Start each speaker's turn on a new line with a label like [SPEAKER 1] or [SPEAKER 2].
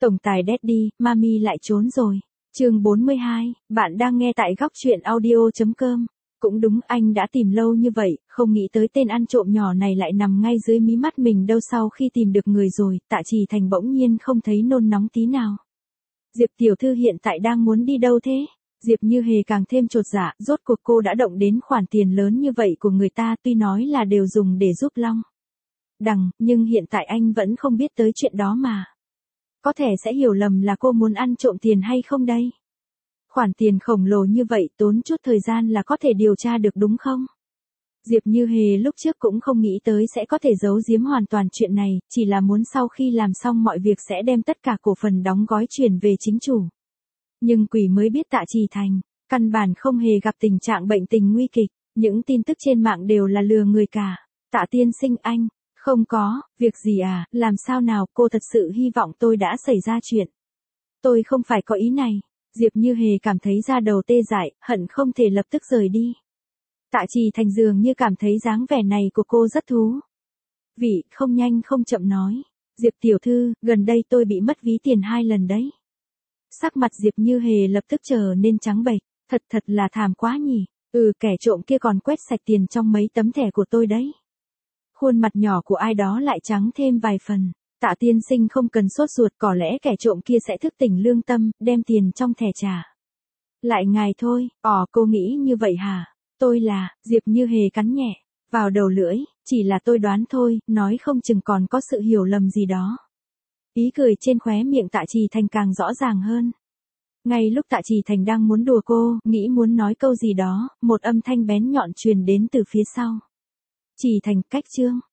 [SPEAKER 1] Tổng tài Daddy, Mami lại trốn rồi. Chương 42, bạn đang nghe tại góc truyện audio.com. Cũng đúng, anh đã tìm lâu như vậy, không nghĩ tới tên ăn trộm nhỏ này lại nằm ngay dưới mí mắt mình đâu. Sau khi tìm được người rồi, Tạ Trì Thành bỗng nhiên không thấy nôn nóng tí nào. Diệp tiểu thư hiện tại đang muốn đi đâu thế? Diệp Như Hề càng thêm chột dạ, rốt cuộc cô đã động đến khoản tiền lớn như vậy của người ta, tuy nói là đều dùng để giúp Long Đằng, nhưng hiện tại anh vẫn không biết tới chuyện đó mà. Có thể sẽ hiểu lầm là cô muốn ăn trộm tiền hay không đây? Khoản tiền khổng lồ như vậy tốn chút thời gian là có thể điều tra được đúng không? Diệp Như Hề lúc trước cũng không nghĩ tới sẽ có thể giấu giếm hoàn toàn chuyện này, chỉ là muốn sau khi làm xong mọi việc sẽ đem tất cả cổ phần đóng gói chuyển về chính chủ. Nhưng quỷ mới biết Tạ Trì Thành, căn bản không hề gặp tình trạng bệnh tình nguy kịch, những tin tức trên mạng đều là lừa người cả. Tạ tiên sinh anh, không có, việc gì à, làm sao nào, cô thật sự hy vọng tôi đã xảy ra chuyện. Tôi không phải có ý này. Diệp Như Hề cảm thấy da đầu tê dại, hận không thể lập tức rời đi. Tạ Trì Thành dường như cảm thấy dáng vẻ này của cô rất thú vị, không nhanh không chậm nói. Diệp tiểu thư, gần đây tôi bị mất ví tiền 2 lần đấy. Sắc mặt Diệp Như Hề lập tức trở nên trắng bệch, thật là thảm quá nhỉ. Kẻ trộm kia còn quét sạch tiền trong mấy tấm thẻ của tôi đấy. Khuôn mặt nhỏ của ai đó lại trắng thêm vài phần. Tạ tiên sinh không cần sốt ruột, có lẽ kẻ trộm kia sẽ thức tỉnh lương tâm, đem tiền trong thẻ trả lại ngài thôi. Cô nghĩ như vậy hả? Tôi là, Diệp Như Hề cắn nhẹ vào đầu lưỡi, chỉ là tôi đoán thôi, nói không chừng còn có sự hiểu lầm gì đó. Ý cười trên khóe miệng Tạ Trì Thành càng rõ ràng hơn. Ngay lúc Tạ Trì Thành đang muốn đùa cô, nghĩ muốn nói câu gì đó, một âm thanh bén nhọn truyền đến từ phía sau. Trì Thành, cách chương.